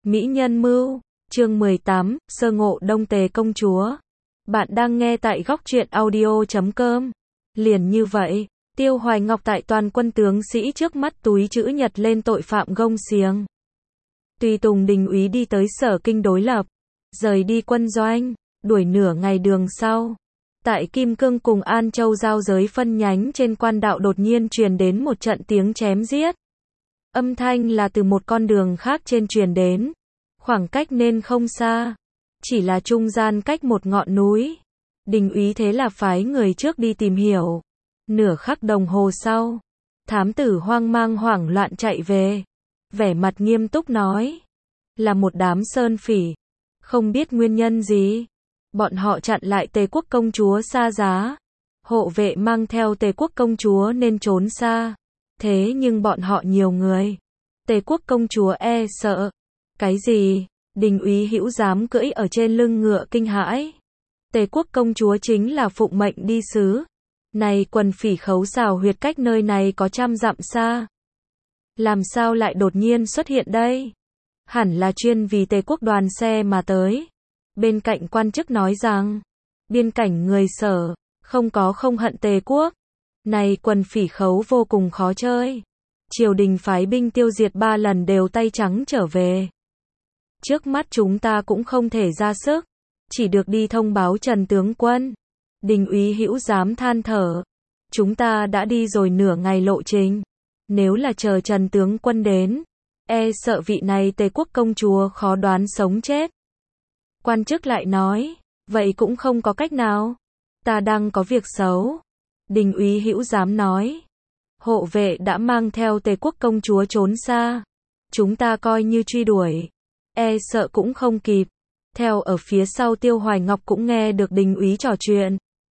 Mỹ Nhân Mưu, chương 18, sơ ngộ Đông Tề công chúa. Bạn đang nghe tại góc truyện audio.com. Liền như vậy, Tiêu Hoài Ngọc tại toàn quân tướng sĩ trước mắt túi chữ nhật lên tội phạm gông xiềng. Tùy tùng Đình úy đi tới Sở Kinh đối lập, rời đi quân doanh, đuổi nửa ngày đường sau. Tại Kim Cương cùng An Châu giao giới phân nhánh trên quan đạo đột nhiên truyền đến một trận tiếng chém giết. Âm thanh là từ một con đường khác trên truyền đến. Khoảng cách nên không xa, chỉ là trung gian cách một ngọn núi. Đình úy thế là phái người trước đi tìm hiểu. Nửa khắc đồng hồ sau, thám tử hoang mang hoảng loạn chạy về. Vẻ mặt nghiêm túc nói, là một đám sơn phỉ. Không biết nguyên nhân gì, bọn họ chặn lại Tề quốc công chúa Sa Giá. Hộ vệ mang theo Tề quốc công chúa nên trốn xa. Thế nhưng bọn họ nhiều người. Tề quốc công chúa e sợ. Cái gì? Đình úy Hữu dám cưỡi ở trên lưng ngựa kinh hãi. Tề quốc công chúa chính là phụng mệnh đi sứ. Này quần phỉ khấu xào huyệt cách nơi này có trăm dặm xa. Làm sao lại đột nhiên xuất hiện đây? Hẳn là chuyên vì Tề quốc đoàn xe mà tới. Bên cạnh quan chức nói rằng, biên cảnh người Sở, không hận Tề quốc. Này quần phỉ khấu vô cùng khó chơi. Triều đình phái binh tiêu diệt 3 lần đều tay trắng trở về. Trước mắt chúng ta cũng không thể ra sức, chỉ được đi thông báo Trần tướng quân. Đình úy Hữu dám than thở, chúng ta đã đi rồi nửa ngày lộ trình, nếu là chờ Trần tướng quân đến, e sợ vị này Tề quốc công chúa khó đoán sống chết. Quan chức lại nói, vậy cũng không có cách nào, ta đang có việc xấu. Đình úy Hữu dám nói, hộ vệ đã mang theo Tề quốc công chúa trốn xa, chúng ta coi như truy đuổi, e sợ cũng không kịp. Theo ở phía sau Tiêu Hoài Ngọc cũng nghe được đình úy trò chuyện.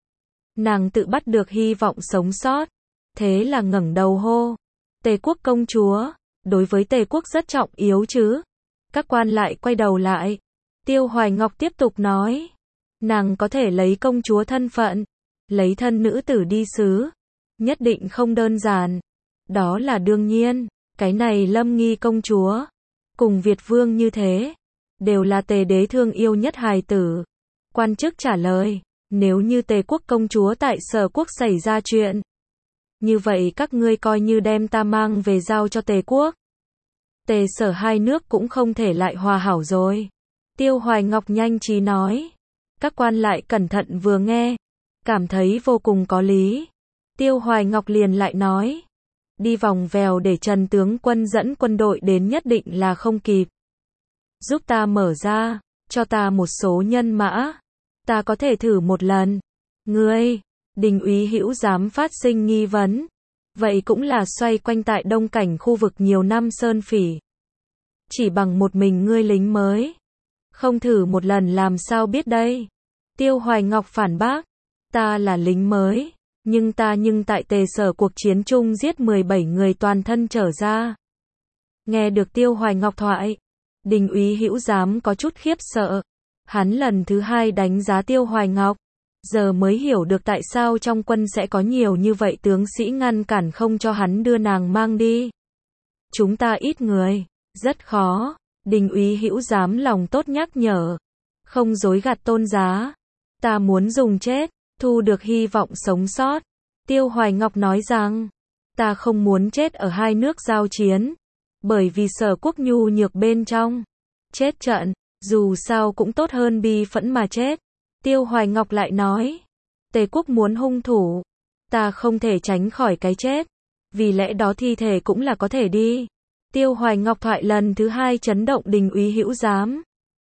Nàng tự bắt được hy vọng sống sót, thế là ngẩng đầu hô, Tề quốc công chúa, đối với Tề quốc rất trọng yếu chứ. Các quan lại quay đầu lại. Tiêu Hoài Ngọc tiếp tục nói, nàng có thể lấy công chúa thân phận, lấy thân nữ tử đi sứ, nhất định không đơn giản. Đó là đương nhiên, cái này Lâm Nghi công chúa, cùng Việt vương như thế, đều là Tề đế thương yêu nhất hài tử. Quan chức trả lời, nếu như Tề quốc công chúa tại Sở quốc xảy ra chuyện, như vậy các ngươi coi như đem ta mang về giao cho Tề quốc. Tề Sở hai nước cũng không thể lại hòa hảo rồi. Tiêu Hoài Ngọc nhanh trí nói. Các quan lại cẩn thận vừa nghe, cảm thấy vô cùng có lý. Tiêu Hoài Ngọc liền lại nói, đi vòng vèo để Trần tướng quân dẫn quân đội đến nhất định là không kịp. Giúp ta mở ra, cho ta một số nhân mã, ta có thể thử một lần. Ngươi, đình úy Hữu dám phát sinh nghi vấn. Vậy cũng là xoay quanh tại Đông Cảnh khu vực nhiều năm sơn phỉ. Chỉ bằng một mình ngươi lính mới, không thử một lần làm sao biết đây. Tiêu Hoài Ngọc phản bác, ta là lính mới, nhưng tại Tề Sở cuộc chiến chung giết 17 người toàn thân trở ra. Nghe được Tiêu Hoài Ngọc thoại, đình úy Hữu dám có chút khiếp sợ. Hắn lần thứ hai đánh giá Tiêu Hoài Ngọc, giờ mới hiểu được tại sao trong quân sẽ có nhiều như vậy tướng sĩ ngăn cản không cho hắn đưa nàng mang đi. Chúng ta ít người, rất khó. Đình úy Hữu dám lòng tốt nhắc nhở, không dối gạt tôn giá. Ta muốn dùng chết, thu được hy vọng sống sót. Tiêu Hoài Ngọc nói rằng, ta không muốn chết ở hai nước giao chiến, bởi vì Sở quốc nhu nhược bên trong. Chết trận, dù sao cũng tốt hơn bi phẫn mà chết. Tiêu Hoài Ngọc lại nói, Tề quốc muốn hung thủ, ta không thể tránh khỏi cái chết, vì lẽ đó thi thể cũng là có thể đi. Tiêu Hoài Ngọc thoại lần thứ hai chấn động đình úy Hữu dám.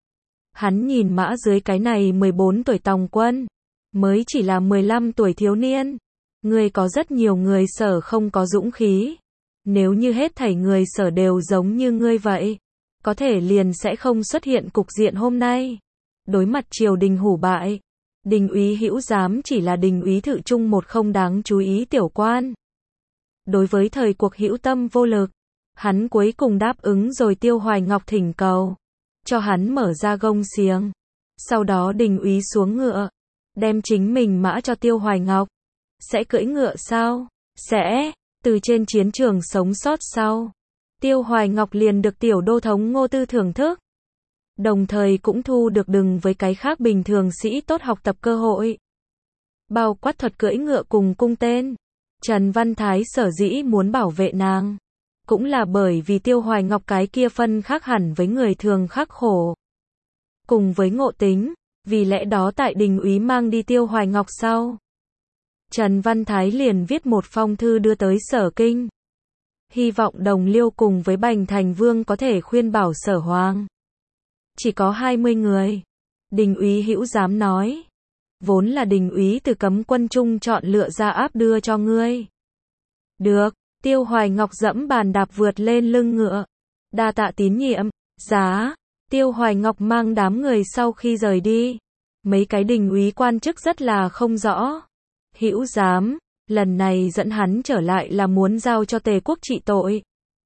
Hắn nhìn mã dưới cái này 14 tuổi tòng quân, mới chỉ là 15 tuổi thiếu niên. Người có rất nhiều người Sở không có dũng khí. Nếu như hết thảy người Sở đều giống như ngươi vậy, có thể liền sẽ không xuất hiện cục diện hôm nay. Đối mặt triều đình hủ bại, đình úy Hữu dám chỉ là đình úy thự trung một không đáng chú ý tiểu quan. Đối với thời cuộc hữu tâm vô lực, hắn cuối cùng đáp ứng rồi Tiêu Hoài Ngọc thỉnh cầu, cho hắn mở ra gông xiềng. Sau đó đình úy xuống ngựa, đem chính mình mã cho Tiêu Hoài Ngọc. Sẽ cưỡi ngựa sao? Sẽ, từ trên chiến trường sống sót sau. Tiêu Hoài Ngọc liền được tiểu đô thống Ngô Tư thưởng thức. đồng thời cũng thu được đừng với cái khác bình thường sĩ tốt học tập cơ hội. Bao quát thuật cưỡi ngựa cùng cung tên. Trần Văn Thái sở dĩ muốn bảo vệ nàng, cũng là bởi vì Tiêu Hoài Ngọc cái kia phân khác hẳn với người thường khắc khổ. Cùng với ngộ tính, vì lẽ đó tại Đình úy mang đi Tiêu Hoài Ngọc sau, Trần Văn Thái liền viết một phong thư đưa tới Sở Kinh. Hy vọng Đồng Liêu cùng với Bành Thành Vương có thể khuyên bảo Sở Hoàng. Chỉ có 20 người. Đình úy Hữu Giám nói. Vốn là đình úy từ cấm quân chung chọn lựa ra áp đưa cho ngươi. Được, Tiêu Hoài Ngọc dẫm bàn đạp vượt lên lưng ngựa. Đa tạ tín nhiệm, giá. Tiêu Hoài Ngọc mang đám người sau khi rời đi. Mấy cái đình úy quan chức rất là không rõ. Hữu Giám, lần này dẫn hắn trở lại là muốn giao cho Tề quốc trị tội.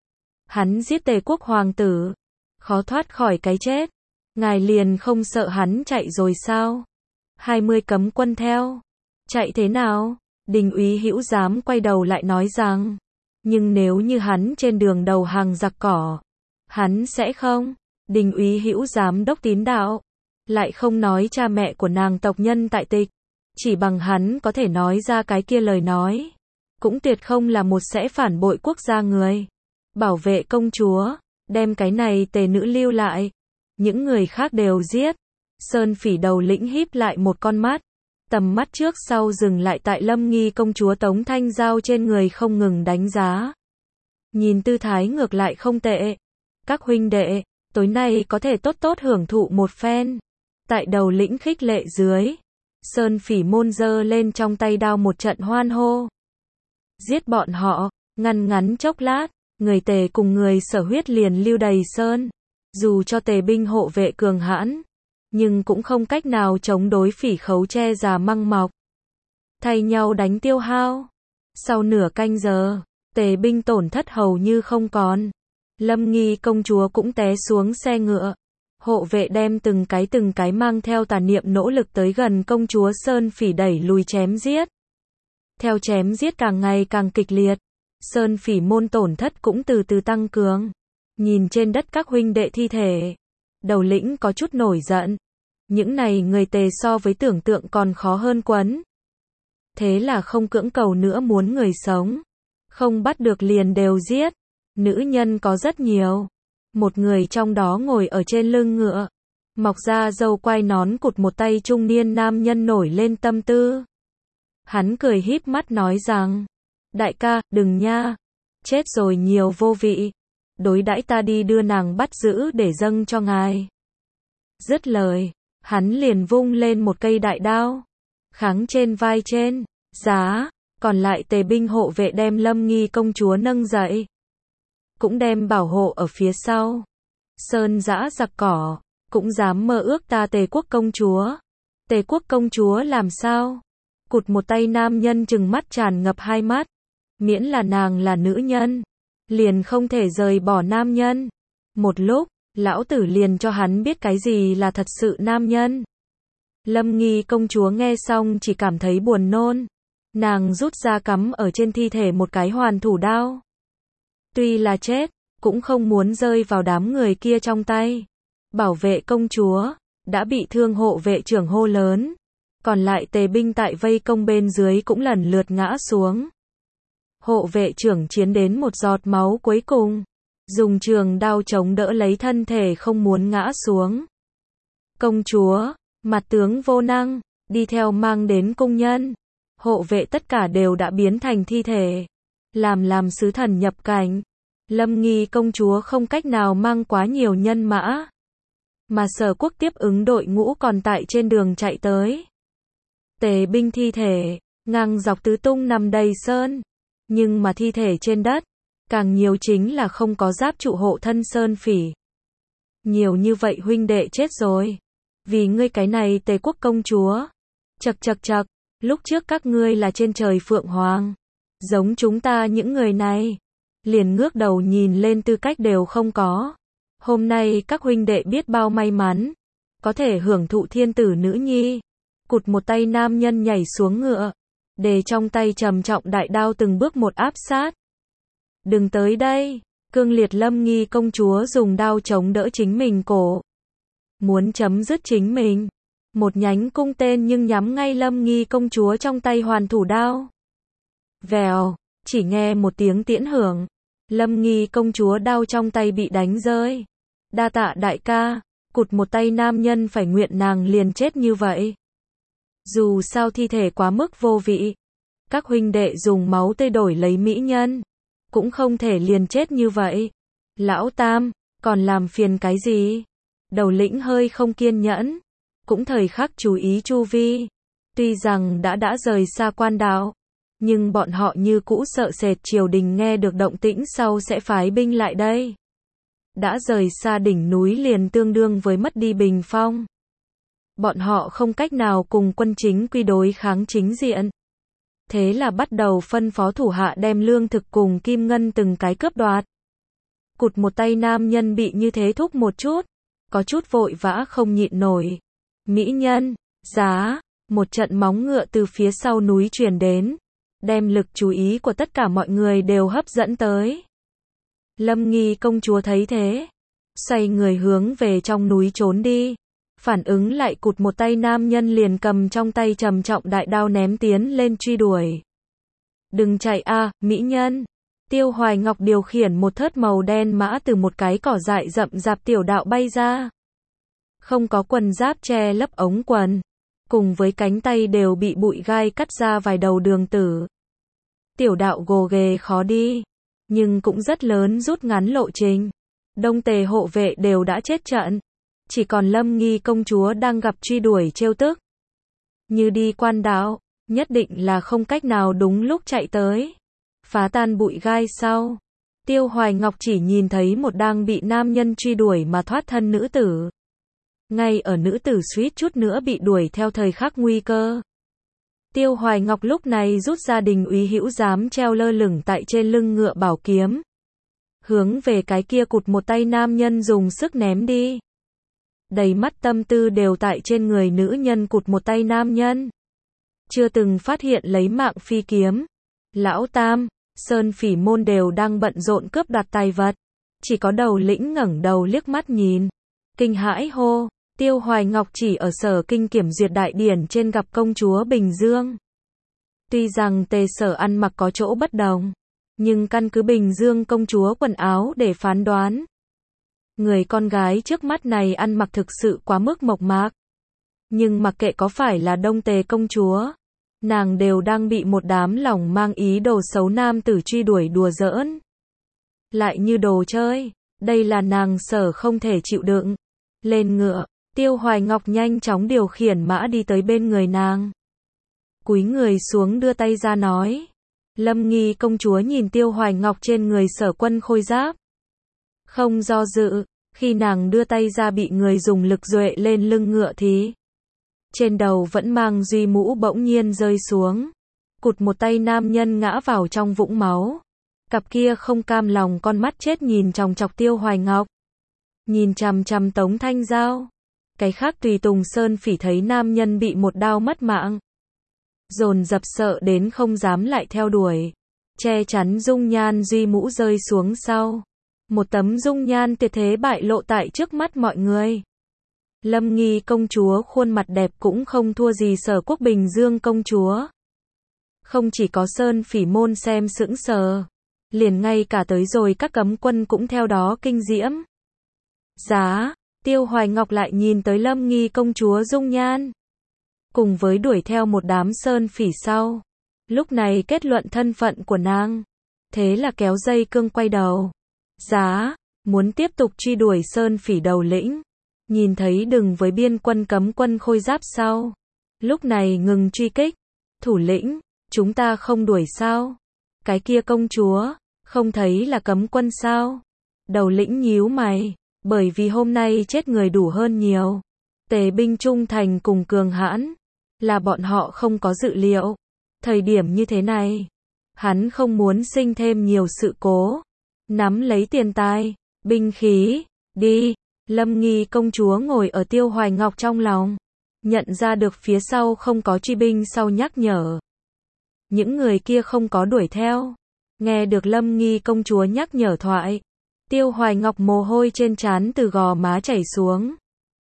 Hắn giết Tề quốc hoàng tử, khó thoát khỏi cái chết. Ngài liền không sợ hắn chạy rồi sao? 20 cấm quân theo. Chạy thế nào? Đình úy Hữu Giám quay đầu lại nói rằng, nhưng nếu như hắn trên đường đầu hàng giặc cỏ, hắn sẽ không. Đình úy Hữu Giám đốc tín đạo, lại không nói cha mẹ của nàng tộc nhân tại tịch, chỉ bằng hắn có thể nói ra cái kia lời nói, cũng tuyệt không là một sẽ phản bội quốc gia người. Bảo vệ công chúa, đem cái này Tề nữ lưu lại, những người khác đều giết. Sơn Phỉ đầu lĩnh híp lại một con mắt, tầm mắt trước sau dừng lại tại Lâm Nghi công chúa Tống Thanh Giao trên người không ngừng đánh giá. Nhìn tư thái ngược lại không tệ. Các huynh đệ, tối nay có thể tốt tốt hưởng thụ một phen. Tại đầu lĩnh khích lệ dưới, Sơn Phỉ môn giơ lên trong tay đao một trận hoan hô. Giết bọn họ, ngắn chốc lát, người Tề cùng người Sở huyết liền lưu đầy sơn. Dù cho Tề binh hộ vệ cường hãn, nhưng cũng không cách nào chống đối Phỉ khấu che già măng mọc. Thay nhau đánh tiêu hao. Sau nửa canh giờ, Tề binh tổn thất hầu như không còn. Lâm Nghi công chúa cũng té xuống xe ngựa. Hộ vệ đem từng cái mang theo tà niệm nỗ lực tới gần công chúa Sơn Phỉ đẩy lùi chém giết. Theo chém giết càng ngày càng kịch liệt, Sơn Phỉ môn tổn thất cũng từ từ tăng cường. Nhìn trên đất các huynh đệ thi thể, đầu lĩnh có chút nổi giận. Những này người Tề so với tưởng tượng còn khó hơn quấn. Thế là không cưỡng cầu nữa, muốn người sống, không bắt được liền đều giết. Nữ nhân có rất nhiều. Một người trong đó ngồi ở trên lưng ngựa, mọc ra râu quai nón cụt một tay trung niên nam nhân nổi lên tâm tư. Hắn cười híp mắt nói rằng, đại ca, đừng nha, chết rồi nhiều vô vị, đối đãi ta đi đưa nàng bắt giữ để dâng cho ngài. Dứt lời, hắn liền vung lên một cây đại đao, kháng trên vai trên, giá, còn lại Tề binh hộ vệ đem Lâm Nghi công chúa nâng dậy, cũng đem bảo hộ ở phía sau. Sơn dã giặc cỏ, cũng dám mơ ước ta Tề quốc công chúa. Tề quốc công chúa làm sao? Cụt một tay nam nhân trừng mắt tràn ngập hai mắt. Miễn là nàng là nữ nhân, liền không thể rời bỏ nam nhân. Một lúc, lão tử liền cho hắn biết cái gì là thật sự nam nhân. Lâm Nghi công chúa nghe xong chỉ cảm thấy buồn nôn. Nàng rút ra cắm ở trên thi thể một cái hoàn thủ đao. Tuy là chết, cũng không muốn rơi vào đám người kia trong tay. Bảo vệ công chúa, đã bị thương hộ vệ trưởng hô lớn. Còn lại Tề binh tại vây công bên dưới cũng lần lượt ngã xuống. Hộ vệ trưởng chiến đến một giọt máu cuối cùng, dùng trường đao chống đỡ lấy thân thể không muốn ngã xuống. Công chúa, mặt tướng vô năng, đi theo mang đến cung nhân. Hộ vệ tất cả đều đã biến thành thi thể. Làm sứ thần nhập cảnh. Lâm Nghi công chúa không cách nào mang quá nhiều nhân mã. Mà Sở quốc tiếp ứng đội ngũ còn tại trên đường chạy tới. Tề binh thi thể, ngang dọc tứ tung nằm đầy sơn. Nhưng mà thi thể trên đất, càng nhiều chính là không có giáp trụ hộ thân Sơn Phỉ. Nhiều như vậy huynh đệ chết rồi. Vì ngươi cái này Tề quốc công chúa. Chậc, lúc trước các ngươi là trên trời phượng hoàng. Giống chúng ta những người này, liền ngước đầu nhìn lên tư cách đều không có. Hôm nay các huynh đệ biết bao may mắn, có thể hưởng thụ thiên tử nữ nhi. Cụt một tay nam nhân nhảy xuống ngựa, đề trong tay trầm trọng đại đao từng bước một áp sát. Đừng tới đây, cương liệt Lâm Nghi công chúa dùng đao chống đỡ chính mình cổ. muốn chấm dứt chính mình. Một nhánh cung tên nhưng nhắm ngay Lâm Nghi công chúa trong tay hoàn thủ đao. Vèo, chỉ nghe một tiếng tiễn hưởng. Lâm Nghi công chúa đao trong tay bị đánh rơi. Đa tạ đại ca, cụt một tay nam nhân phải nguyện nàng liền chết như vậy. Dù sao thi thể quá mức vô vị. Các huynh đệ dùng máu tươi đổi lấy mỹ nhân. Cũng không thể liền chết như vậy. Lão Tam, còn làm phiền cái gì? Đầu lĩnh hơi không kiên nhẫn. Cũng thời khắc chú ý chu vi. Tuy rằng đã rời xa quan đạo. Nhưng bọn họ như cũ sợ sệt triều đình nghe được động tĩnh sau sẽ phái binh lại đây. Đã rời xa đỉnh núi liền tương đương với mất đi bình phong. Bọn họ không cách nào cùng quân chính quy đối kháng chính diện. Thế là bắt đầu phân phó thủ hạ đem lương thực cùng kim ngân từng cái cướp đoạt. Cụt một tay nam nhân bị như thế thúc một chút. Có chút vội vã không nhịn nổi. Mỹ nhân, giá, một trận móng ngựa từ phía sau núi truyền đến. Đem lực chú ý của tất cả mọi người đều hấp dẫn tới. Lâm Nghi công chúa thấy thế. Xoay người hướng về trong núi trốn đi. Phản ứng lại cụt một tay nam nhân liền cầm trong tay trầm trọng đại đao ném tiến lên truy đuổi. Đừng chạy a, mỹ nhân. Tiêu Hoài Ngọc điều khiển một thớt màu đen mã từ một cái cỏ dại rậm rạp tiểu đạo bay ra. Không có quần giáp che lấp ống quần. Cùng với cánh tay đều bị bụi gai cắt ra vài đầu đường tử. Tiểu đạo gồ ghề khó đi. Nhưng cũng rất lớn rút ngắn lộ trình. Đông Tề hộ vệ đều đã chết trận. Chỉ còn Lâm Nghi công chúa đang gặp truy đuổi trêu tức. Như đi quan đạo, nhất định là không cách nào đúng lúc chạy tới. Phá tan bụi gai sau. Tiêu Hoài Ngọc chỉ nhìn thấy một đang bị nam nhân truy đuổi mà thoát thân nữ tử. Ngay ở nữ tử suýt chút nữa bị đuổi theo thời khắc nguy cơ. Tiêu Hoài Ngọc lúc này rút ra đình úy hữu giám treo lơ lửng tại trên lưng ngựa bảo kiếm. Hướng về cái kia cụt một tay nam nhân dùng sức ném đi. Đầy mắt tâm tư đều tại trên người nữ nhân cụt một tay nam nhân. Chưa từng phát hiện lấy mạng phi kiếm. Lão Tam, Sơn Phỉ môn đều đang bận rộn cướp đoạt tài vật. Chỉ có đầu lĩnh ngẩng đầu liếc mắt nhìn. Kinh hãi hô. Tiêu Hoài Ngọc chỉ ở sở kinh kiểm duyệt đại điển trên gặp công chúa Bình Dương. Tuy rằng tề sở ăn mặc có chỗ bất đồng, nhưng căn cứ Bình Dương công chúa quần áo để phán đoán. Người con gái trước mắt này ăn mặc thực sự quá mức mộc mạc. Nhưng mặc kệ có phải là Đông Tề công chúa, nàng đều đang bị một đám lòng mang ý đồ xấu nam tử truy đuổi đùa giỡn. Lại như đồ chơi, đây là nàng sở không thể chịu đựng. Lên ngựa. Tiêu Hoài Ngọc nhanh chóng điều khiển mã đi tới bên người nàng. Cúi người xuống đưa tay ra nói. Lâm Nghi công chúa nhìn Tiêu Hoài Ngọc trên người sở quân khôi giáp. Không do dự, khi nàng đưa tay ra bị người dùng lực duệ lên lưng ngựa thì trên đầu vẫn mang duy mũ bỗng nhiên rơi xuống. Cụt một tay nam nhân ngã vào trong vũng máu. Cặp kia không cam lòng con mắt chết nhìn chòng chọc Tiêu Hoài Ngọc. Nhìn chằm chằm Tống Thanh Giao. Cái khác tùy tùng Sơn Phỉ thấy nam nhân bị một đao mất mạng. Dồn dập sợ đến không dám lại theo đuổi. Che chắn dung nhan duy mũ rơi xuống sau. Một tấm dung nhan tuyệt thế bại lộ tại trước mắt mọi người. Lâm Nghi công chúa khuôn mặt đẹp cũng không thua gì Sở Quốc Bình Dương công chúa. Không chỉ có Sơn Phỉ môn xem sững sờ. Liền ngay cả tới rồi các cấm quân cũng theo đó kinh diễm. Giá. Tiêu Hoài Ngọc lại nhìn tới Lâm Nghi công chúa dung nhan. Cùng với đuổi theo một đám Sơn Phỉ sau. Lúc này kết luận thân phận của nàng. Thế là kéo dây cương quay đầu. Giá, muốn tiếp tục truy đuổi Sơn Phỉ đầu lĩnh. Nhìn thấy đừng với biên quân cấm quân khôi giáp sau. Lúc này ngừng truy kích. Thủ lĩnh, chúng ta không đuổi sao? Cái kia công chúa, không thấy là cấm quân sao? Đầu lĩnh nhíu mày. Bởi vì hôm nay chết người đủ hơn nhiều. Tề binh trung thành cùng cường hãn. Là bọn họ không có dự liệu. Thời điểm như thế này. Hắn không muốn sinh thêm nhiều sự cố. Nắm lấy tiền tài, binh khí, đi. Lâm Nghi công chúa ngồi ở Tiêu Hoài Ngọc trong lòng. Nhận ra được phía sau không có truy binh sau nhắc nhở. Những người kia không có đuổi theo. Nghe được Lâm Nghi công chúa nhắc nhở thoại. Tiêu Hoài Ngọc mồ hôi trên trán từ gò má chảy xuống.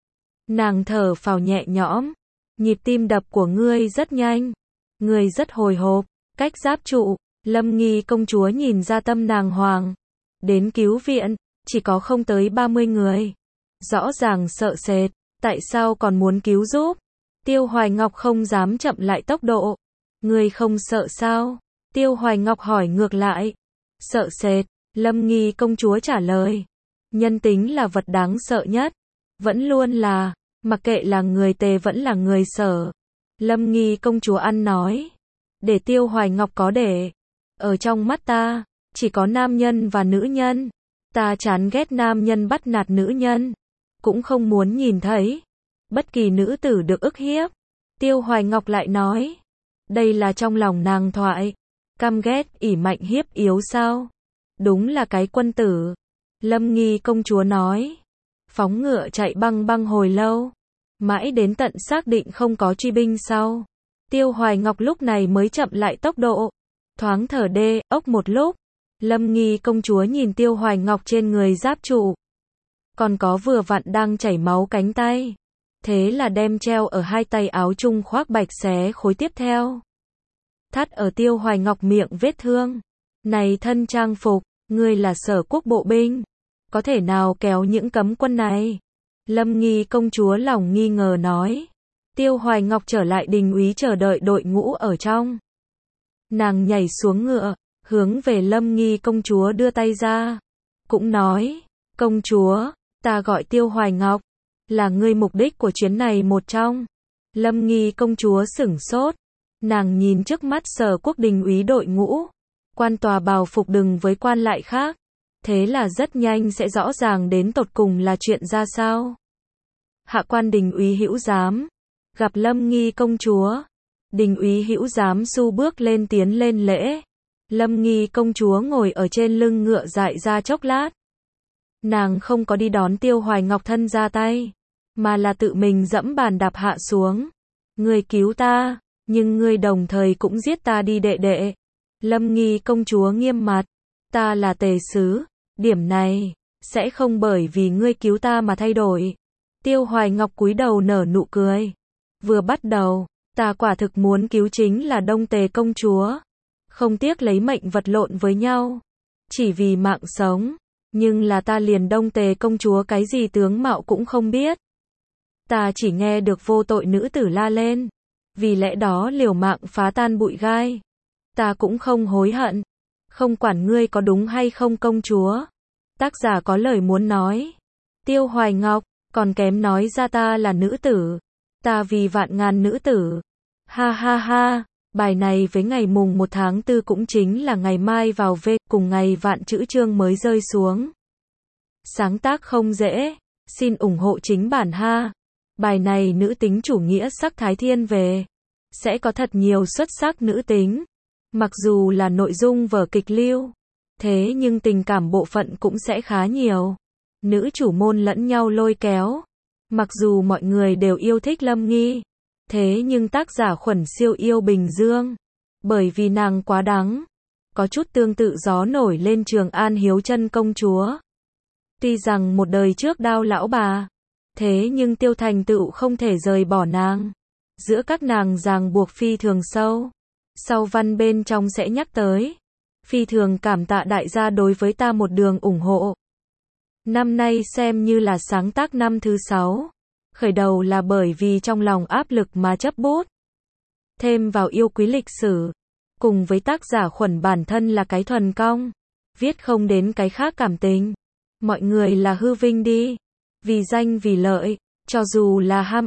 Nàng thở phào nhẹ nhõm. Nhịp tim đập của ngươi rất nhanh. Ngươi rất hồi hộp. Cách giáp trụ, Lâm Nghi công chúa nhìn ra tâm nàng hoàng. Đến cứu viện, chỉ có không tới 30 người. Rõ ràng sợ sệt, tại sao còn muốn cứu giúp? Tiêu Hoài Ngọc không dám chậm lại tốc độ. Ngươi không sợ sao? Tiêu Hoài Ngọc hỏi ngược lại. Sợ sệt, Lâm Nghi công chúa trả lời. Nhân tính là vật đáng sợ nhất. Vẫn luôn là, mặc kệ là người Tề vẫn là người Sở. Lâm Nghi công chúa ăn nói. Để Tiêu Hoài Ngọc có để. Ở trong mắt ta, chỉ có nam nhân và nữ nhân. Ta chán ghét nam nhân bắt nạt nữ nhân. Cũng không muốn nhìn thấy bất kỳ nữ tử được ức hiếp. Tiêu Hoài Ngọc lại nói. Đây là trong lòng nàng thoại. Căm ghét ỷ mạnh hiếp yếu sao? Đúng là cái quân tử. Lâm Nghi công chúa nói. Phóng ngựa chạy băng băng hồi lâu. Mãi đến tận xác định không có truy binh sau. Tiêu Hoài Ngọc lúc này mới chậm lại tốc độ. Thoáng thở đê, ốc một lúc. Lâm Nghi công chúa nhìn Tiêu Hoài Ngọc trên người giáp trụ. Còn có vừa vặn đang chảy máu cánh tay. Thế là đem treo ở hai tay áo trung khoác bạch xé khối tiếp theo. Thắt ở Tiêu Hoài Ngọc miệng vết thương. Này thân trang phục, ngươi là Sở quốc bộ binh. Có thể nào kéo những cấm quân này? Lâm Nghi công chúa lòng nghi ngờ nói. Tiêu Hoài Ngọc trở lại đình úy chờ đợi đội ngũ ở trong. Nàng nhảy xuống ngựa, hướng về Lâm Nghi công chúa đưa tay ra. Cũng nói, công chúa, ta gọi Tiêu Hoài Ngọc. Là ngươi mục đích của chuyến này một trong. Lâm Nghi công chúa sửng sốt. Nàng nhìn trước mắt Sở quốc đình úy đội ngũ. Quan tòa bào phục đừng với quan lại khác. Thế là rất nhanh sẽ rõ ràng đến tột cùng là chuyện ra sao. Hạ quan đình úy Hữu Giám. Gặp Lâm Nghi công chúa. Đình úy Hữu Giám xu bước lên tiến lên lễ. Lâm Nghi công chúa ngồi ở trên lưng ngựa dại ra chốc lát. Nàng không có đi đón Tiêu Hoài Ngọc thân ra tay. Mà là tự mình dẫm bàn đạp hạ xuống. Ngươi cứu ta, nhưng ngươi đồng thời cũng giết ta đi đệ đệ. Lâm Nghi công chúa nghiêm mặt. Ta là tề sứ. Điểm này, sẽ không bởi vì ngươi cứu ta mà thay đổi. Tiêu Hoài Ngọc cúi đầu nở nụ cười. Vừa bắt đầu, ta quả thực muốn cứu chính là Đông Tề công chúa. Không tiếc lấy mệnh vật lộn với nhau. Chỉ vì mạng sống. Nhưng là ta liền Đông Tề công chúa cái gì tướng mạo cũng không biết. Ta chỉ nghe được vô tội nữ tử la lên. Vì lẽ đó liều mạng phá tan bụi gai. Ta cũng không hối hận. Không quản ngươi có đúng hay không công chúa. Tác giả có lời muốn nói. Tiêu Hoài Ngọc, còn kém nói ra ta là nữ tử. Ta vì vạn ngàn nữ tử. Ha ha ha, bài này với ngày mùng 1 tháng 4 cũng chính là ngày mai vào V, cùng ngày vạn chữ chương mới rơi xuống. Sáng tác không dễ, xin ủng hộ chính bản ha. Bài này nữ tính chủ nghĩa sắc thái thiên về. Sẽ có thật nhiều xuất sắc nữ tính. Mặc dù là nội dung vở kịch lưu. Thế nhưng tình cảm bộ phận cũng sẽ khá nhiều. Nữ chủ môn lẫn nhau lôi kéo. Mặc dù mọi người đều yêu thích Lâm Nghi. Thế nhưng tác giả Khuẩn siêu yêu Bình Dương. Bởi vì nàng quá đắng. Có chút tương tự gió nổi lên Trường An Hiếu Chân công chúa. Tuy rằng một đời trước đao lão bà. Thế nhưng Tiêu Thành Tựu không thể rời bỏ nàng. Giữa các nàng ràng buộc phi thường sâu. Sau văn bên trong sẽ nhắc tới. Phi thường cảm tạ đại gia đối với ta một đường ủng hộ. Năm nay xem như là sáng tác năm thứ 6. Khởi đầu là bởi vì trong lòng áp lực mà chấp bút. Thêm vào yêu quý lịch sử. Cùng với tác giả Khuẩn bản thân là cái thuần cong. Viết không đến cái khác cảm tình. Mọi người là hư vinh đi. Vì danh vì lợi. Cho dù là ham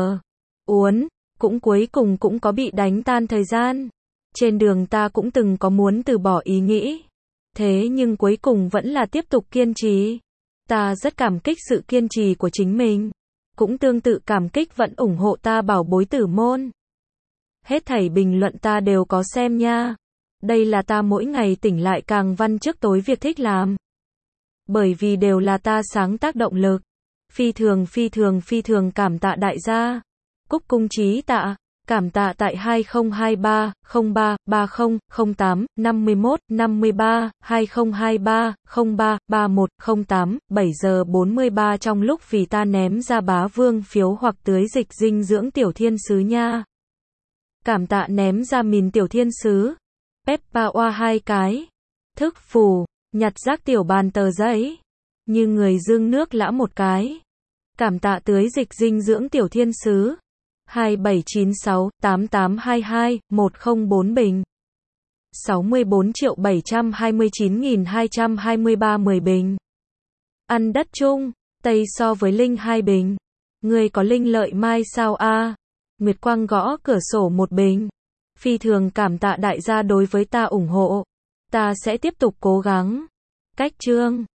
uốn. Cũng cuối cùng cũng có bị đánh tan thời gian. Trên đường ta cũng từng có muốn từ bỏ ý nghĩ. Thế nhưng cuối cùng vẫn là tiếp tục kiên trì. Ta rất cảm kích sự kiên trì của chính mình. Cũng tương tự cảm kích vẫn ủng hộ ta bảo bối tử môn. Hết thảy bình luận ta đều có xem nha. Đây là ta mỗi ngày tỉnh lại càng văn trước tối việc thích làm. Bởi vì đều là ta sáng tác động lực. Phi thường cảm tạ đại gia. Cúc cung trí tạ. Cảm tạ tại 2023 03 30 08 51 53 2023 03 31 08 7 giờ 43 trong lúc vì ta ném ra bá vương phiếu hoặc tưới dịch dinh dưỡng tiểu thiên sứ nha. Cảm tạ ném ra mìn tiểu thiên sứ. Peppa oa 2 cái. Thức phù, nhặt rác tiểu bàn tờ giấy. Như người dương nước lã 1 cái. Cảm tạ tưới dịch dinh dưỡng tiểu thiên sứ. 2796 8822 104 bình. 64.729.223 10 bình. Ăn đất chung, Tây so với Linh 2 bình. Người có Linh lợi mai sao a? Nguyệt Quang gõ cửa sổ 1 bình. Phi thường cảm tạ đại gia đối với ta ủng hộ. Ta sẽ tiếp tục cố gắng. Cách chương